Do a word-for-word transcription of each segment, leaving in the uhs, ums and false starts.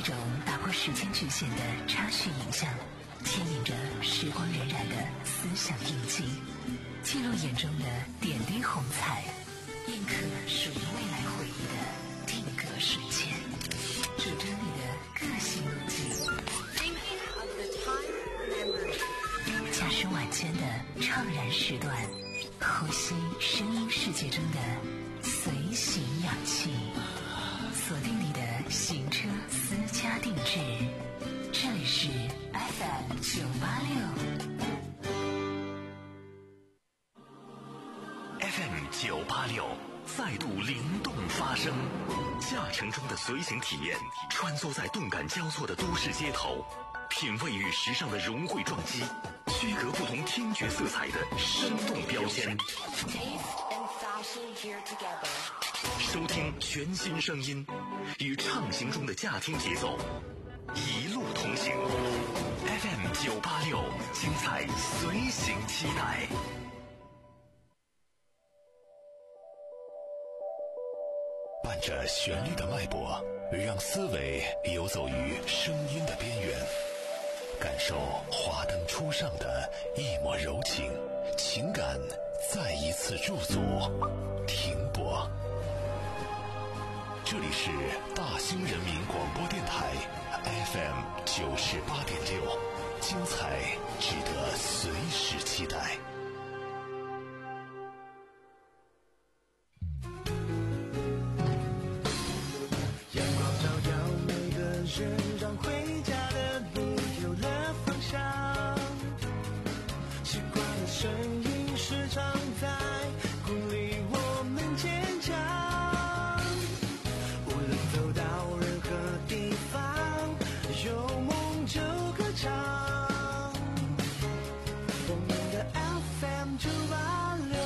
一种打破时间局限的插叙影像，牵引着时光荏苒的思想印记，记录眼中的点滴红彩，印刻属于未来回忆的定格瞬间，主张你的个性路径。驾驶晚间的怅然时段，呼吸声音世界中的随行氧气，锁定你的行车私家定制。这里是 F M 九八六 F M 九八六再度灵动发声，驾乘中的随行体验，穿梭在动感交错的都市街头，品味与时尚的融汇撞击，区隔不同听觉色彩的生动标签，收听全新声音，与畅行中的驾听节奏一路同行。 F M 九八六，精彩随行期待。伴着旋律的脉搏，让思维游走于声音的边缘，感受华灯初上的一抹柔情，情感再一次驻足停泊。这里是大兴人民广播电台 F M 九十八点六，精彩值得随时期待。 让回家的路有了方向，习惯的声音时常在鼓励我们坚强，无论走到任何地方，有梦就歌唱，我们的 F M 九八六。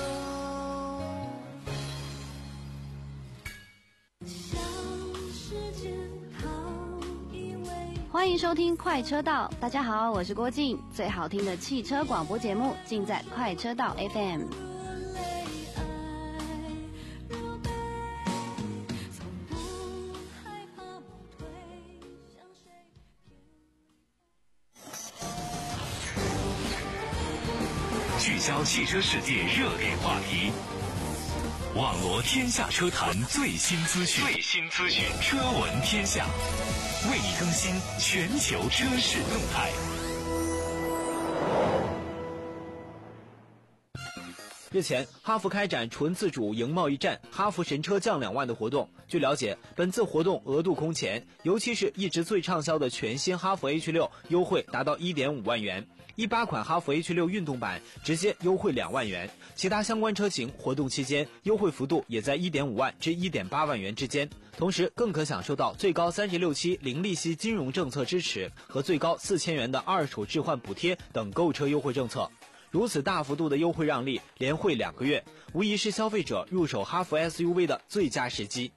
欢迎收听快车道，大家好，我是郭静，最好听的汽车广播节目尽在快车道 F M。 聚焦汽车世界热点话题，网罗天下车坛最新资讯，最新资讯，车闻天下，为你更新全球车市动态。 日前，哈弗开展纯自主营贸易战哈弗神车降两万的活动。据了解，本次活动额度空前，尤其是一直最畅销的全新哈弗 H 六 优惠达到 一点五万元，一八款哈弗 H 六 运动版直接优惠两万元，其他相关车型活动期间优惠幅度也在 一点五万至 一点八万元之间，同时更可享受到最高三十六期零利息金融政策支持和最高四千元的二手置换补贴等购车优惠政策。如此大幅度的优惠让利，连惠两个月，无疑是消费者入手哈弗 S U V 的最佳时机。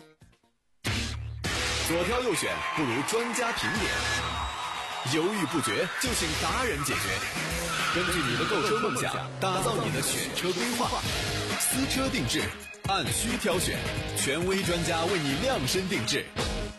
左挑右选不如专家评点，犹豫不决就请达人解决。根据你的购车梦想，打造你的选车规划，私车定制，按需挑选，权威专家为你量身定制。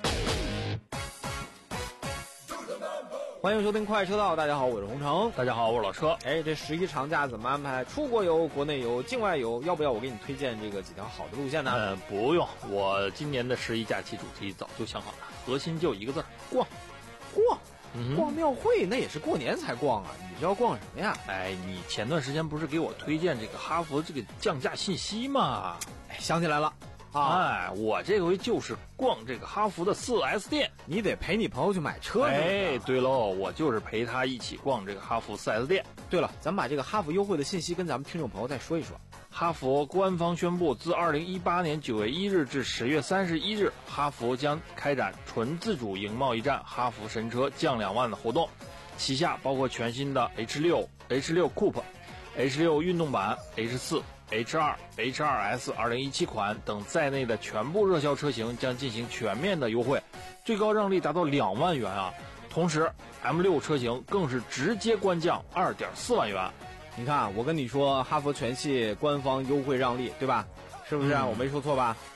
欢迎收听快车道，大家好，我是洪城。 大家好，我是老车。 哎，这十一长假怎么安排？出国游、国内游、境外游，要不要我给你推荐这个几条好的路线呢？ 呃，不用，我今年的十一假期主题早就想好了，核心就一个字儿：逛。 逛。 嗯、 逛庙会那也是过年才逛啊，你知道逛什么呀？ 哎，你前段时间不是给我推荐这个哈弗这个降价信息吗？ 哎，想起来了。啊， 哎，我这回就是逛这个哈弗的 四 S 店。 你得陪你朋友去买车。 哎，对喽，我就是陪他一起逛这个哈弗 四 S 店。 对了，咱们把这个哈弗优惠的信息跟咱们听众朋友再说一说。 哈弗官方宣布，自二零一八年九月一日至十月三十一日，哈弗将开展纯自主营贸易战哈弗神车降两万的活动，旗下包括全新的 H 六、H 六 Coupe、H 六 运动版、H 四、H 二、H 二 S 二零一七款等在内的全部热销车型将进行全面的优惠，最高让利达到两万元啊！同时 M 六 车型更是直接官降 二点四万元。 你看，我跟你说，哈弗全系官方优惠让利，对吧？是不是、啊嗯？我没说错吧？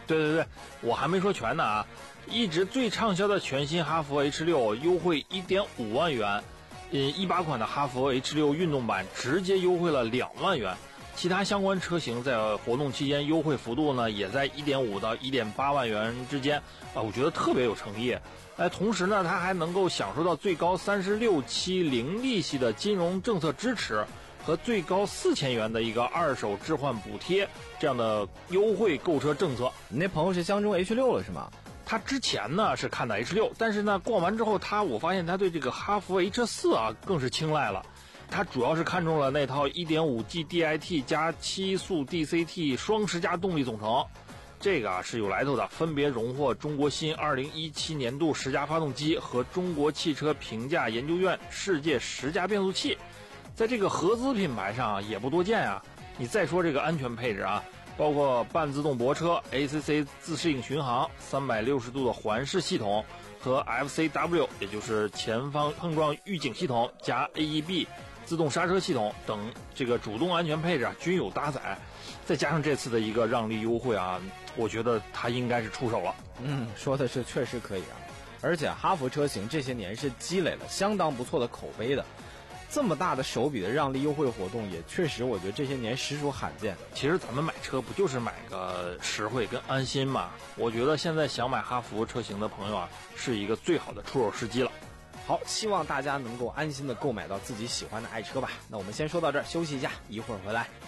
对对对，我还没说全呢啊！一直最畅销的全新哈弗 H 六优惠 一点五万元，嗯，一八款的哈弗 H 六运动版直接优惠了两万元。其他相关车型在活动期间优惠幅度呢，也在 一点五到一点八万元之间啊，我觉得特别有诚意。哎，同时呢，它还能够享受到最高三十六期零利息的金融政策支持和最高四千元的一个二手置换补贴这样的优惠购车政策。 你那朋友是相中 H 六了是吗？ 他之前呢是看的 H 六，但是呢逛完之后，他我发现他对这个哈弗 H 四啊更是青睐了。他主要是看中了那套 一点五 G D I T 加七速 D C T 双十佳动力总成，这个啊是有来头的，分别荣获中国新二零一七年度十佳发动机和中国汽车评价研究院世界十佳变速器，在这个合资品牌上、啊、也不多见啊。你再说这个安全配置啊，包括半自动泊车、A C C 自适应巡航、三百六十度的环视系统和 F C W 也就是前方碰撞预警系统加 A E B自动刹车系统等这个主动安全配置啊均有搭载，再加上这次的一个让利优惠啊，我觉得它应该是出手了。 嗯，说的是确实可以啊，而且哈弗车型这些年是积累了相当不错的口碑的，这么大的手笔的让利优惠活动也确实我觉得这些年实属罕见。 其实咱们买车不就是买个实惠跟安心嘛？我觉得现在想买哈弗车型的朋友啊，是一个最好的出手时机了。 好，希望大家能够安心的购买到自己喜欢的爱车吧。那我们先说到这儿，休息一下，一会儿回来。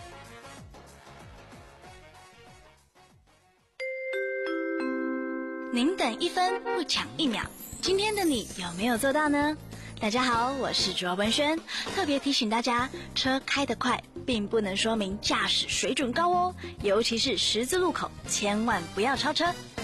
您等一分不抢一秒，今天的你有没有做到呢？大家好，我是卓文轩，特别提醒大家，车开得快并不能说明驾驶水准高哦，尤其是十字路口，千万不要超车。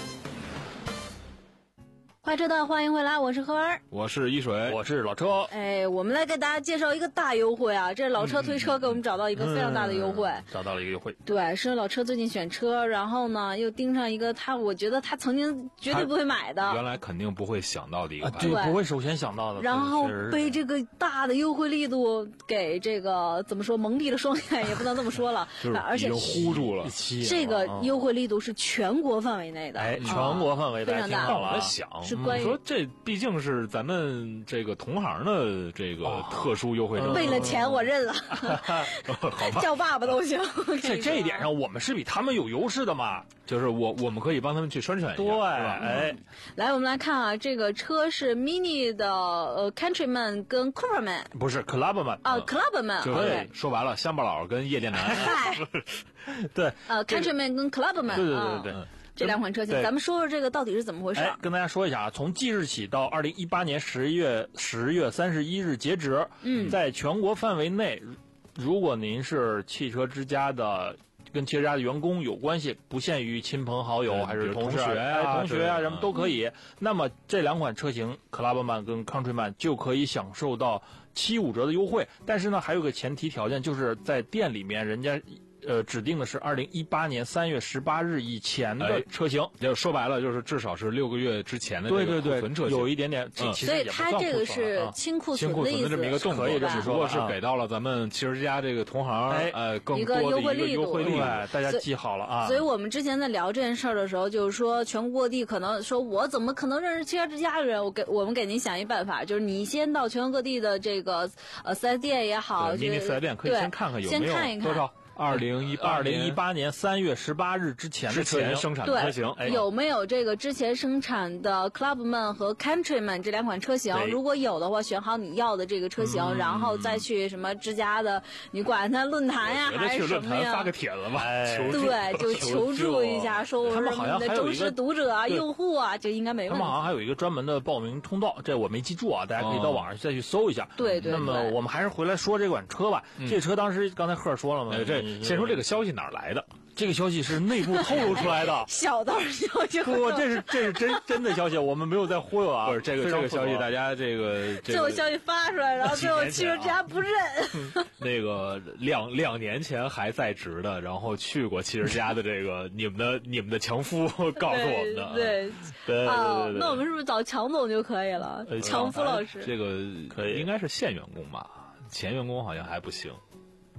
快车道，欢迎回来，我是何儿， 我是一水， 我是老车。 哎，我们来给大家介绍一个大优惠啊！这老车推车给我们找到一个非常大的优惠， 嗯、找到了一个优惠。 对，是老车最近选车，然后呢又盯上一个他，我觉得他曾经绝对不会买的， 原来肯定不会想到的一个牌子， 对，不会首先想到的。 然后被这个大的优惠力度给这个怎么说蒙蔽了双眼，也不能这么说了， 就是而且糊住了。 这个优惠力度是全国范围内的， 哎，全国范围非常大。 我在想， 是关于说这。毕竟是咱们这个同行的这个特殊优惠政策， 为了钱我认了， 好吧， 叫爸爸都行。 在这一点上，我们是比他们有优势的嘛， 就是我我们可以帮他们去宣传一下， 对，哎， 来我们来看啊，这个车是 Mini 的呃 Countryman 跟 Clubman， 不是 Clubman 啊 Clubman， 就是说白了，乡巴佬跟夜店男， 对， 呃 Countryman 跟 Clubman， 对对对对。 啊这两款车型，咱们说说这个到底是怎么回事？ 哎，跟大家说一下啊，从即日起到二零一八年十月十月三十一日截止， 嗯， 在全国范围内，如果您是汽车之家的跟汽车之家的员工有关系，不限于亲朋好友、嗯、还是同事、 同学啊、 哎、同学啊什么都可以。嗯、那么这两款车型 Clubman 跟 Countryman 就可以享受到七五折的优惠，但是呢，还有个前提条件，就是在店里面人家。呃，指定的是二零一八年三月十八日以前的车型， 就、哎、说白了就是至少是六个月之前的这个库存车型， 对对对，有一点点，嗯、 所以它这个是清库存的意思， 这么一个动作， 可以这么说， 不过是给到了咱们汽车之家这个同行，哎，呃，更多的一个优惠力度， 大家记好了啊。 所以我们之前在聊这件事儿的时候，就是说全国各地可能说我怎么可能认识汽车之家的人？我给我们给您想一办法，就是你先到全国各地的这个呃四 S 店也好， 迷你四 S 店可以先看看有没有先看一看多少。二零一二零一八年三月十八日之前的之前生产的车型， 哎、有没有这个之前生产的 Clubman 和 Countryman 这两款车型？如果有的话，选好你要的这个车型，嗯、然后再去什么之家的，你管它论坛呀还是什么呀？ 发个帖子吧， 哎、 求助对，就求助一下，说我是你的忠实读者啊、用户啊，就应该没问题。 他们好像还有一个专门的报名通道，这我没记住啊，大家可以到网上再去搜一下。 对、哦、对。 那么我们还是回来说这款车吧。 嗯、 这车当时刚才赫说了嘛， 哎、这先说这个消息。哪儿来的？ 这个消息是内部透露出来的， 小道消息。 不，这是这是真真的消息，我们没有在忽悠啊。 不是这个这个消息，大家这个这个消息发出来，然后最后汽车之家不认。 那个两两年前还在职的，然后去过汽车之家的这个你们的你们的强夫告诉我们的。 对对啊，那我们是不是找强总就可以了？强夫老师， 这个可以， 应该是现员工吧？前员工好像还不行。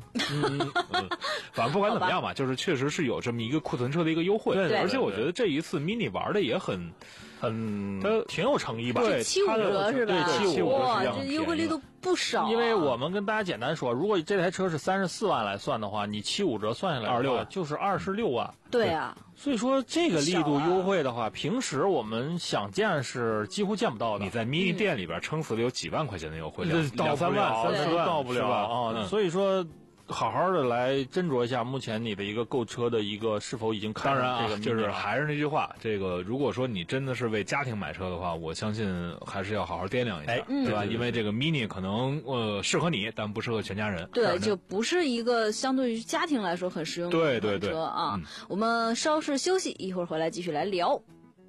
嗯嗯，反正不管怎么样吧，就是确实是有这么一个库存车的一个优惠， 对， 而且我觉得这一次 Mini 玩的也很。 很，它挺有诚意吧？ 对， 七五折是吧？ 对，七五折哇，这优惠力度不少。 因为我们跟大家简单说，如果这台车是三十四万来算的话，你七五折算下来， 二十六就是二十六万。 对啊， 所以说这个力度优惠的话，平时我们想见是几乎见不到的。 你在 Mini 店里边撑死了有几万块钱的优惠， 到三万、三四万到不了啊！所以说。好好的来斟酌一下目前你的一个购车的一个是否已经看当然啊， 这个就是还是那句话，这个如果说你真的是为家庭买车的话，我相信还是要好好掂量一下， 哎、 对吧？ 嗯、 因为这个 Mini 可能呃适合你，但不适合全家人。 对，就不是一个相对于家庭来说很实用的对对对车啊。 嗯、 我们稍事休息，一会儿回来继续来聊。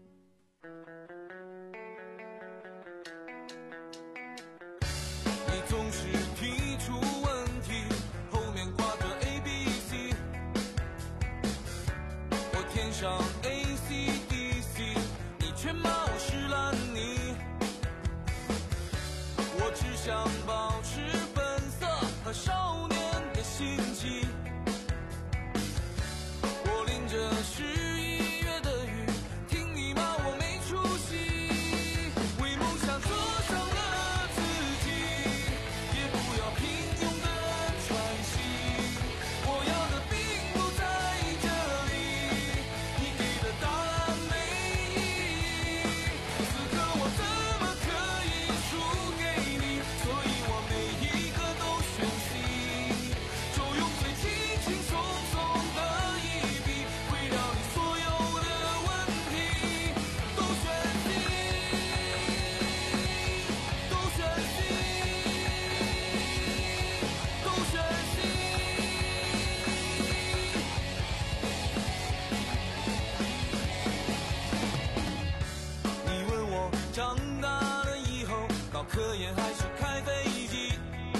上 A C D C， 你却骂我是烂泥，我只想保持本色和少年的心情。我淋着十一月的雨，听你骂我没出息，为梦想坐上了自己，也不要平庸的喘息。我要的并不在这里。答案没意义，此刻我怎么可以输给你？所以我每一个都选 C， 就用最轻轻松松的一笔，毁掉你所有的问题。都选 C， 都选 C， 都选 C。长大了以后，搞科研还是开飞机？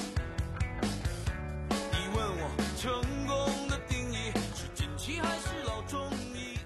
你问我成功的定义是近期还是老中医？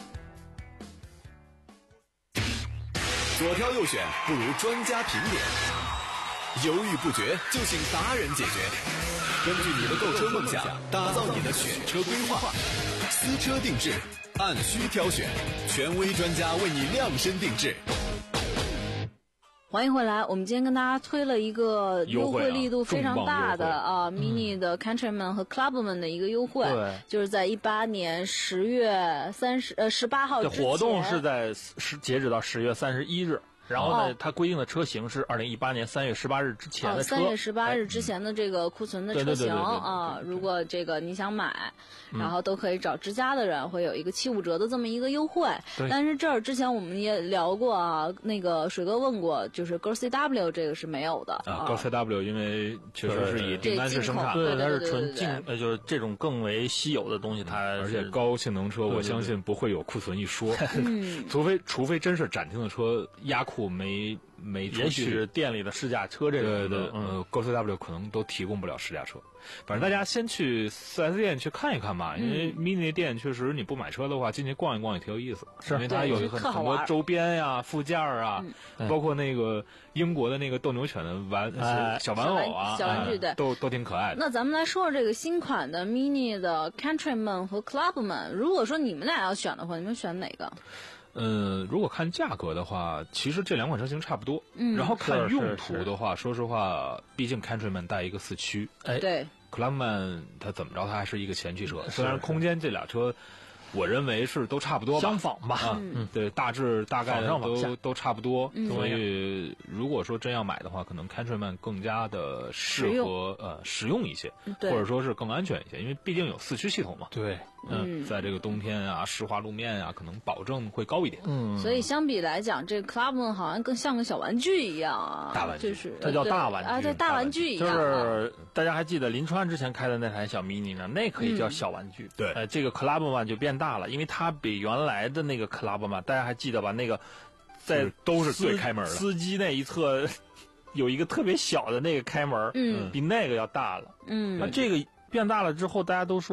左挑右选不如专家评点，犹豫不决就请达人解决。根据你的购车梦想，打造你的选车规划，私车定制，按需挑选，权威专家为你量身定制。 欢迎回来，我们今天跟大家推了一个优惠力度非常大的啊 ，Mini 的 Countryman 和 Clubman 的一个优惠， 对， 就是在一八年十月三十呃十八号之前。 这活动是在十截止到十月三十一日。然后呢， 哦、 它规定的车型是二零一八年三月十八日之前的车。 三、哦、月十八日之前的这个库存的车型啊，如果这个你想买， 嗯、 然后都可以找之家的人会有一个七五折的这么一个优惠。但是这儿之前我们也聊过啊，那个水哥问过，就是 G C W 这个是没有的啊。G C W 因为确实是以订单式生产， 对，它是纯进，呃，就是这种更为稀有的东西，它而且高性能车，我相信不会有库存一说， 嗯， 除非除非真是展厅的车压库没。没， 也许是店里的试驾车这种的， 对对，嗯 ，G C W 可能都提供不了试驾车。反正大家先去四 S 店去看一看吧， 嗯、 因为 Mini 店确实你不买车的话，进去逛一逛也挺有意思， 是因为它有很很多周边呀、附件啊， 嗯、 包括那个英国的那个斗牛犬的玩、 哎、 小玩偶啊， 小玩具对， 哎、都都挺可爱的。 那咱们来说说这个新款的 Mini 的 Countryman 和 Clubman， 如果说你们俩要选的话，你们选哪个？ 嗯，如果看价格的话，其实这两款车型差不多。 嗯， 然后看用途的话，说实话，毕竟 Countryman 带一个四驱， 哎， 对 ，Clubman 它怎么着，它还是一个前驱车。虽然空间这俩车，我认为是都差不多吧， 相仿吧， 啊， 嗯， 对，大致大概都都差不多。 嗯、 所以如果说真要买的话，可能 Countryman 更加的适合呃实用一些，或者说是更安全一些，因为毕竟有四驱系统嘛。 对。 嗯，在这个冬天啊，湿滑路面啊，可能保证会高一点。 嗯， 所以相比来讲，这个 Clubman 好像更像个小玩具一样啊， 大玩具， 就是它叫大玩具啊，对，大玩具一样。 就是大家还记得林川之前开的那台小 Mini 呢，那可以叫小玩具。 嗯、对， 呃，这个 Clubman 就变大了，因为它比原来的那个 Clubman， 大家还记得吧？那个在都是最开门的司机那一侧有一个特别小的那个开门， 嗯， 比那个要大了。 嗯， 那这个变大了之后，大家都说。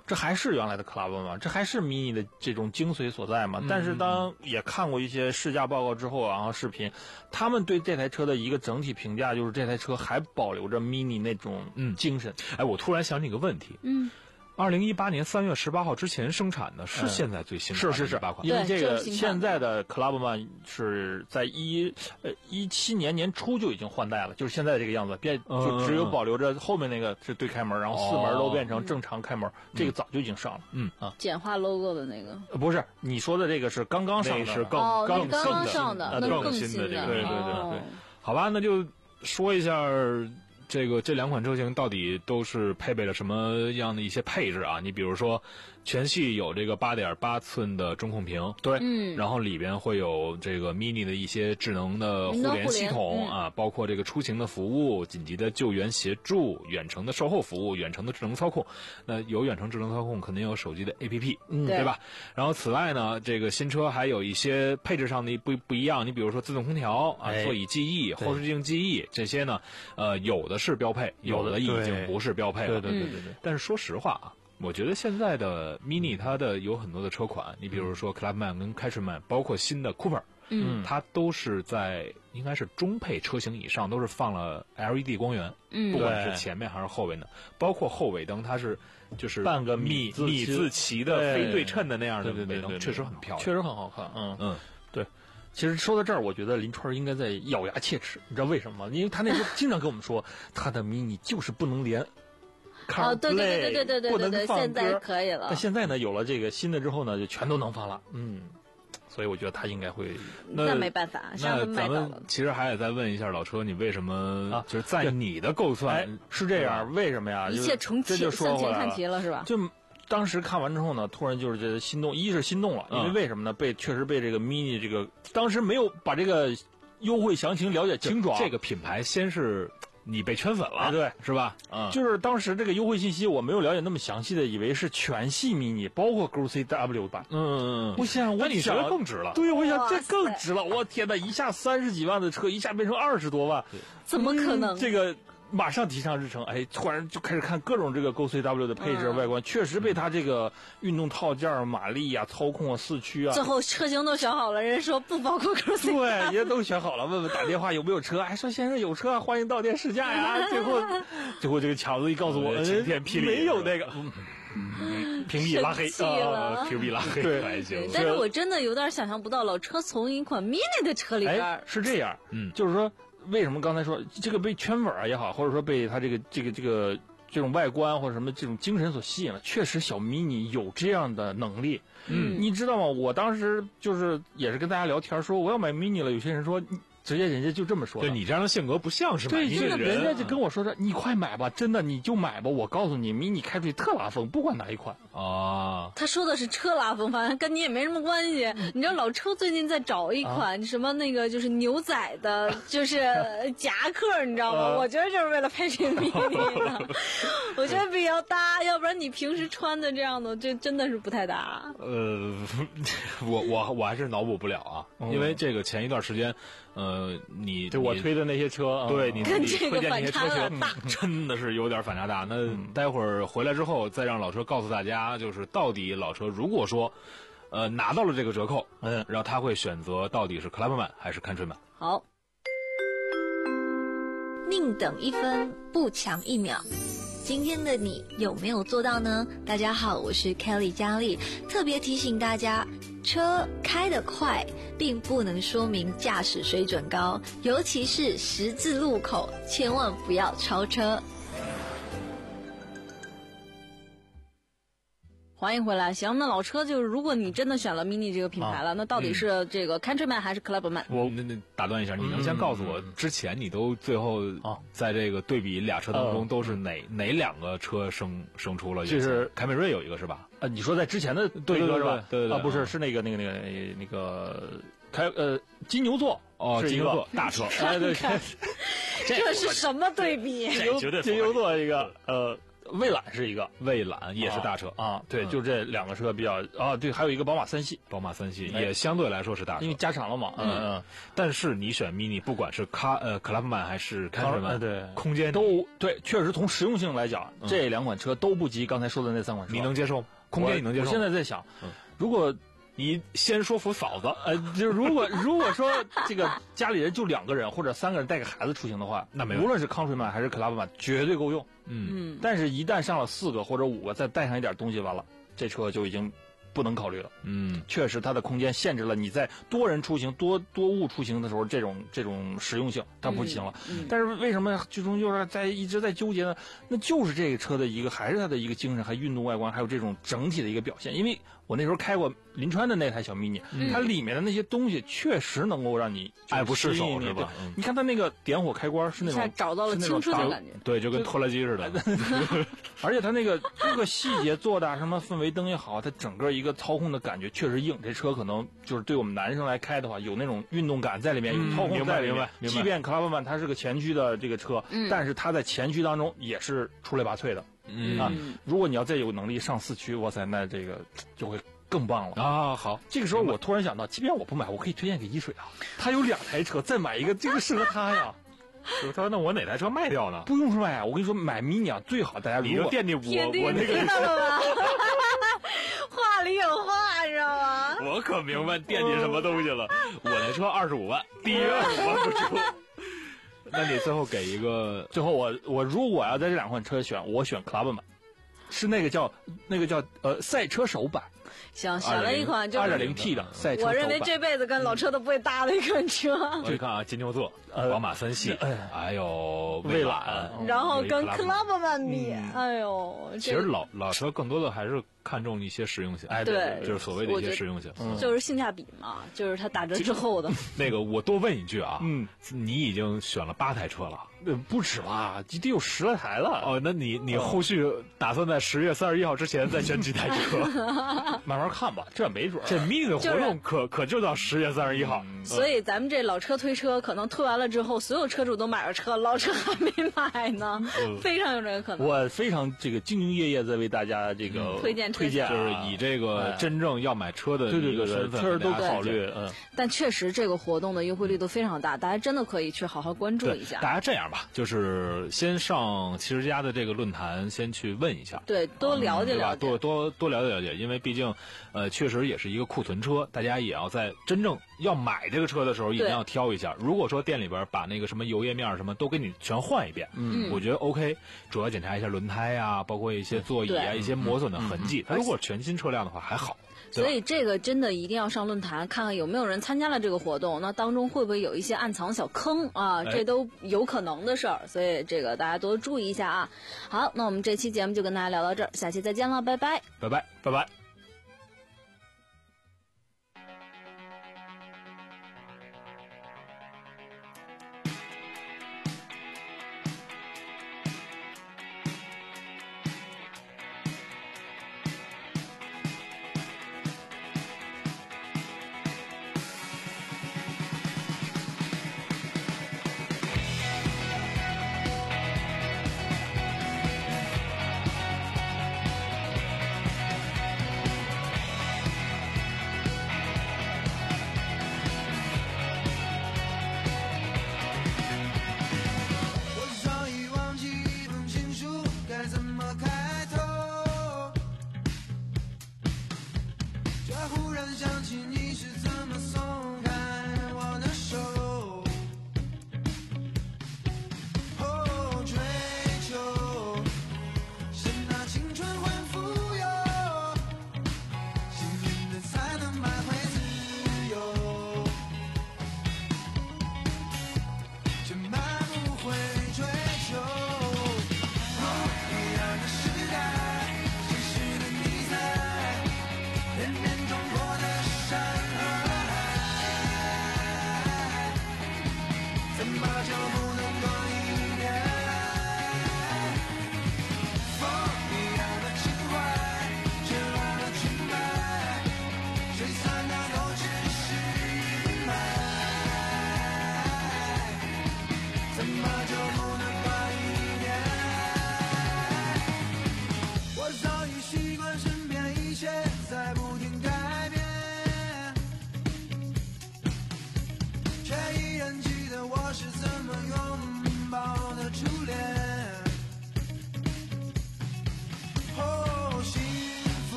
这还是原来的 Club 吗？这还是 Mini 的这种精髓所在吗？嗯、但是当也看过一些试驾报告之后，然后视频，他们对这台车的一个整体评价就是这台车还保留着 Mini 那种嗯精神。 哎，我突然想起一个问题， 嗯。 二零一八年三月十八号之前生产的是现在最新的是是是八款， 因为这个现在的 Clubman 是在一呃一七年年初就已经换代了，就是现在这个样子，变就只有保留着后面那个是对开门，然后四门都变成正常开门，这个早就已经上了。 嗯啊， 简化 logo 的那个不是你说的这个是刚刚上的， 是更哦更刚刚上的，那更新的这个， 对对对对。 好吧，那就说一下。这个这两款车型到底都是配备了什么样的一些配置啊？你比如说，全系有这个八点八寸的中控屏， 对， 嗯， 然后里边会有这个 Mini 的一些智能的互联系统啊，包括这个出行的服务、紧急的救援协助、远程的售后服务、远程的智能操控。那有远程智能操控，肯定有手机的 A P P， 嗯，对吧？然后此外呢，这个新车还有一些配置上的不不一样。你比如说自动空调啊、座椅记忆、后视镜记忆这些呢，呃，有的是标配，有的已经不是标配了。 对对对对对。 但是说实话啊。我觉得现在的 Mini 它的有很多的车款，你比如说 Clubman 跟 Countryman， 包括新的 Cooper， 嗯， 它都是在应该是中配车型以上，都是放了 L E D 光源， 嗯， 不管是前面还是后面的，包括后尾灯，它是就是半个米米字旗的非对称的那样的尾灯，确实很漂亮， 确实很好看，嗯嗯， 对。其实说到这儿，我觉得林川应该在咬牙切齿，你知道为什么吗？因为他那时候经常跟我们说，他的 Mini 就是不能连。 哦，对对对对对对对对，现在可以了。 但现在呢，有了这个新的之后呢，就全都能放了。嗯，所以我觉得他应该会。 那没办法， 那咱们其实还得再问一下老车，你为什么啊？就是在你的构算是这样？为什么呀？ 一切重启，向前看齐了是吧？ 就当时看完之后呢，突然就是这心动，一是心动了，因为为什么呢？被确实被这个 Mini 这个当时没有把这个优惠详情了解清楚。 这个品牌先是。你被圈粉了， 哎、对， 是吧？ 嗯，就是当时这个优惠信息我没有了解那么详细的，以为是全系 Mini， 包括 G C W 版。 嗯嗯嗯。 我想，我你觉得更值了？ 对，我想这更值了。我天哪，一下三十几万的车，一下变成二十多万， 怎么可能？ 嗯、这个。马上提上日程，哎，突然就开始看各种这个 G C W 的配置、 嗯、 外观，确实被它这个运动套件、马力啊、操控啊、四驱啊， 最后车型都选好了，人说不包括 G C W， 对，人家都选好了，问问打电话有没有车，还说先生有车，欢迎到店试驾呀。最后，最后这个强子一告诉我， 晴天霹雳， 没有那个。 嗯，屏蔽拉黑啊，屏蔽拉黑， 对， 还行。 但是我真的有点想象不到，老车从一款 Mini 的车里边、 哎、是这样，嗯，就是说。为什么刚才说这个被圈粉啊也好，或者说被它这个这个这个这种外观或者什么这种精神所吸引了？确实，小 Mini 有这样的能力。 嗯， 你知道吗？我当时就是也是跟大家聊天说我要买 Mini 了，有些人说直接人家就这么说。 对你这样的性格不像是买 Mini 的人。 对，人家就跟我说说你快买吧，真的你就买吧，我告诉你 ，Mini 开出去特拉风，不管哪一款啊。 他说的是车拉风，反正跟你也没什么关系。 嗯、 你知道老车最近在找一款什么那个就是牛仔的，就是夹克，你知道吗？ 啊、 我觉得就是为了配这 Mini 的，我觉得比较搭，要不然你平时穿的这样的，这真的是不太搭。 呃，我我我还是脑补不了啊， 嗯、 因为这个前一段时间。呃，你就我推的那些车， 对你跟你推荐那些车型， 真的是有点反差大。那待会儿回来之后，再让老车告诉大家，就是到底老车如果说，呃，拿到了这个折扣，嗯，然后他会选择到底是 Clubman 还是 Countryman。 好， 宁等一分，不强一秒。今天的你有没有做到呢？大家好，我是 Kelly 佳丽，特别提醒大家，车开得快并不能说明驾驶水准高，尤其是十字路口，千万不要超车。 欢迎回来。行，那老车就是，如果你真的选了 Mini 这个品牌了，啊、那到底是这个 Countryman 还是 Clubman？ 我那那打断一下，你能先告诉我，之前你都最后在这个对比俩车当中，都是哪、嗯、哪两个车胜胜出了？ 就是凯美瑞有一个是吧？ 啊，你说在之前的对车是吧？ 对对对啊，不是，是那个那个那个那个开呃金牛座哦，金牛座大车， 哎对， 这是什么对比？ 金牛金牛座一个呃。 蔚揽是一个， 蔚揽也是大车啊，啊对， 嗯、 就这两个车比较啊，对，还有一个宝马三系， 宝马三系也相对来说是大车， 因为加长了嘛，嗯嗯。 但是你选 Mini， 不管是卡呃 Clubman 还是 Countryman，、 呃、对， 空间都对，确实从实用性来讲，嗯、这两款车都不及刚才说的那三款车。 你能接受？空间你能接受？ 我现在在想， 嗯、 如果你先说服嫂子， 呃，就是如果如果说这个家里人就两个人或者三个人带个孩子出行的话， 那没无论是 Countryman 还是 Clubman 绝对够用。 嗯嗯。 但是，一旦上了四个或者五个，再带上一点东西，完了，这车就已经不能考虑了。 嗯， 确实，它的空间限制了你在多人出行、多多物出行的时候，这种这种实用性它不行了。 嗯嗯、 但是为什么最终就是在一直在纠结呢？那就是这个车的一个，还是它的一个精神，还运动外观，还有这种整体的一个表现。因为我那时候开过临川的那台小 mini，、嗯、它里面的那些东西确实能够让你爱不释手，是吧？ 嗯、你看它那个点火开关是那种找到了青春的感觉， 对，就跟拖拉机似的。 而且它那个各个细节做的，什么氛围灯也好，它整个一个操控的感觉确实硬。这车可能就是对我们男生来开的话，有那种运动感在里面，有操控在里面。 嗯、 即便 Clubman 它是个前驱的这个车， 嗯、 但是它在前驱当中也是出类拔萃的。 嗯啊，如果你要再有能力上四驱，哇塞，那这个就会更棒了啊！好， 这个时候我突然想到，即便我不买，我可以推荐给一水啊，他有两台车，再买一个，这个适合他呀。 他说：“那我哪台车卖掉呢？ 不用卖啊！我跟你说，买 mini 啊最好。大家你就惦记我，我那个知道了吧？话里有话，知道吗？ 我可明白惦记什么东西了。我那车二十五万，低于二十五万不出。那你最后给一个， 最后我我如果要在这两款车选，我选 Clubman， 是那个叫那个叫呃赛车手版。” 行，选了一款就是二点零 T 的赛车手版， 我认为这辈子跟老车都不会搭的一款车。 我一看啊，金牛座、宝马三系，还有蔚揽， 然后跟 Clubman 比，哎呦， 其实老老车更多的还是看重一些实用性， 哎， 对， 就是所谓的一些实用性， 就是性价比嘛，就是它打折之后的。 那个，我多问一句啊， 嗯， 你已经选了八台车了。 不止吧，得有十来台了。 哦，那你你后续打算在十月三十一号之前再选几台车？ 慢慢看吧，这没准。 这 mini 的活动可、就是、可就到十月三十一号、 嗯。所以咱们这老车推车，可能推完了之后，所有车主都买了车，老车还没买呢，嗯、非常有这个可能。 我非常这个兢兢业业在为大家这个、 嗯、推荐推荐、 啊，就是以这个真正要买车的一个身份， 确实都考虑。嗯， 但确实这个活动的优惠力度非常大，大家真的可以去好好关注一下。 大家这样吧，就是。先上汽车家的这个论坛，先去问一下， 对，多了解了解， 嗯、多多多了解了解，因为毕竟，呃，确实也是一个库存车，大家也要在真正要买这个车的时候，一定要挑一下。如果说店里边把那个什么油液面什么都给你全换一遍， 嗯， 我觉得 OK， 主要检查一下轮胎啊，包括一些座椅啊，一些磨损的痕迹。它、嗯、如果全新车辆的话还好。 所以这个真的一定要上论坛看看有没有人参加了这个活动，那当中会不会有一些暗藏小坑啊？这都有可能的事儿，所以这个大家多注意一下啊。好，那我们这期节目就跟大家聊到这儿，下期再见了，拜拜， 拜拜，拜拜。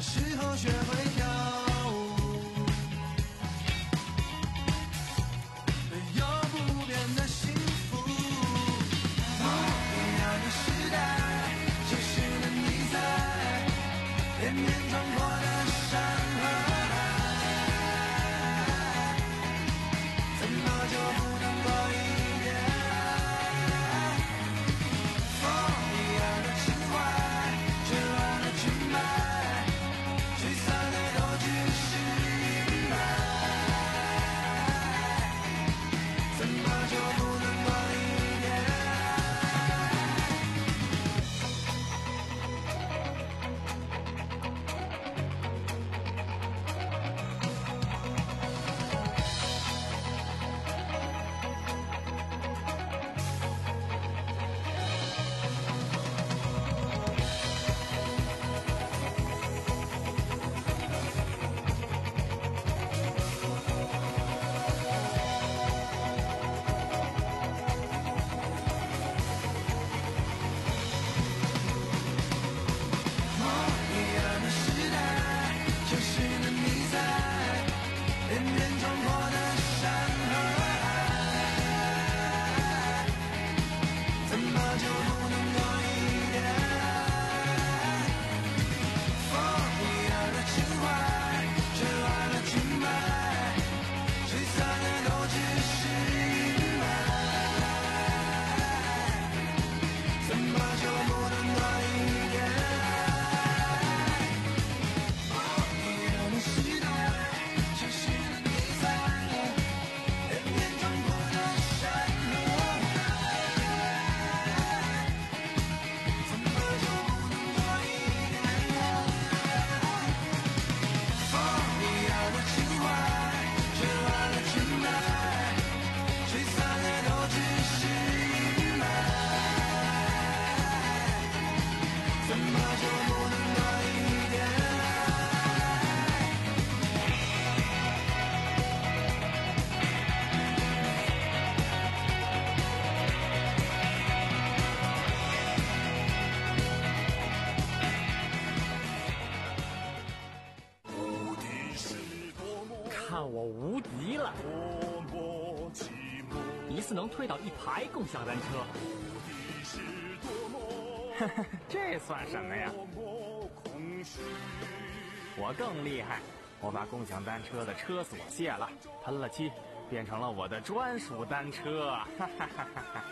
时候学会跳舞，有不变的幸福。不一样的时代，就是能你在，连绵壮阔的山和海，怎么就不能多一点？风一样的情怀，追完了裙摆，吹散的都只是阴霾，怎么就不能多一点？不一样的时代，就是能你在，连绵壮阔的山和海，怎么就不能多一点？风一样的情怀，追完了裙摆，吹散的都只是阴霾，怎么就不能多一点？不一样的时代，就是能你在，连绵壮阔的山和海，怎么就不能多一点？风一样的情怀，追完了裙摆，吹散的都只是阴霾，怎么就不能多一点？ 看我无敌了！一次能推倒一排共享单车，这算什么呀？我更厉害，我把共享单车的车锁卸了，喷了漆，变成了我的专属单车。哈哈哈哈哈！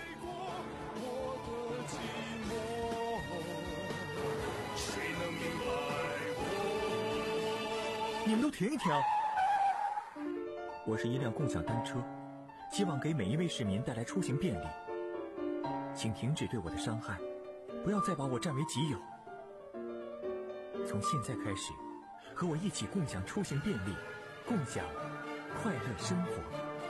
你们都停一停！我是一辆共享单车，希望给每一位市民带来出行便利。请停止对我的伤害，不要再把我占为己有。从现在开始，和我一起共享出行便利，共享快乐生活。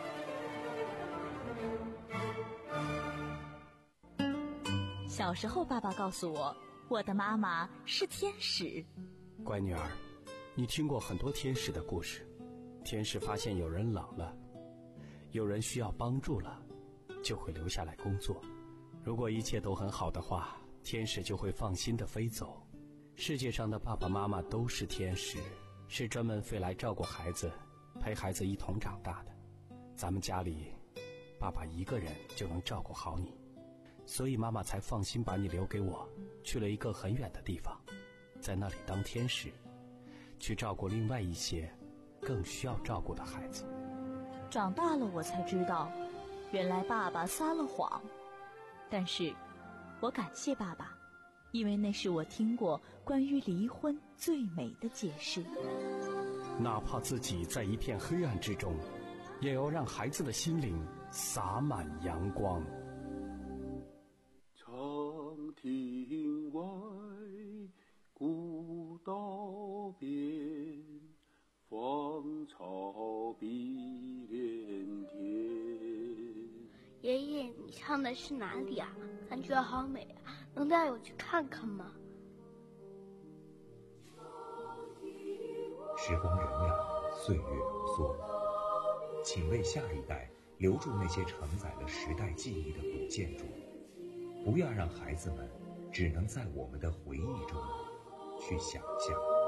小时候，爸爸告诉我，我的妈妈是天使。 乖女儿，你听过很多天使的故事。天使发现有人冷了，有人需要帮助了，就会留下来工作。如果一切都很好的话，天使就会放心地飞走。世界上的爸爸妈妈都是天使，是专门飞来照顾孩子，陪孩子一同长大的。咱们家里，爸爸一个人就能照顾好你，所以妈妈才放心把你留给我，去了一个很远的地方，在那里当天使，去照顾另外一些更需要照顾的孩子。 长大了我才知道，原来爸爸撒了谎。但是我感谢爸爸，因为那是我听过关于离婚最美的解释。 哪怕自己在一片黑暗之中，也要让孩子的心灵洒满阳光。 长亭外，古道边，芳草碧连天。 爷爷，你唱的是哪里啊？感觉好美啊，能带我去看看吗？ 时光荏苒，岁月如梭，请为下一代留住那些承载了时代记忆的古建筑，不要让孩子们只能在我们的回忆中去想象。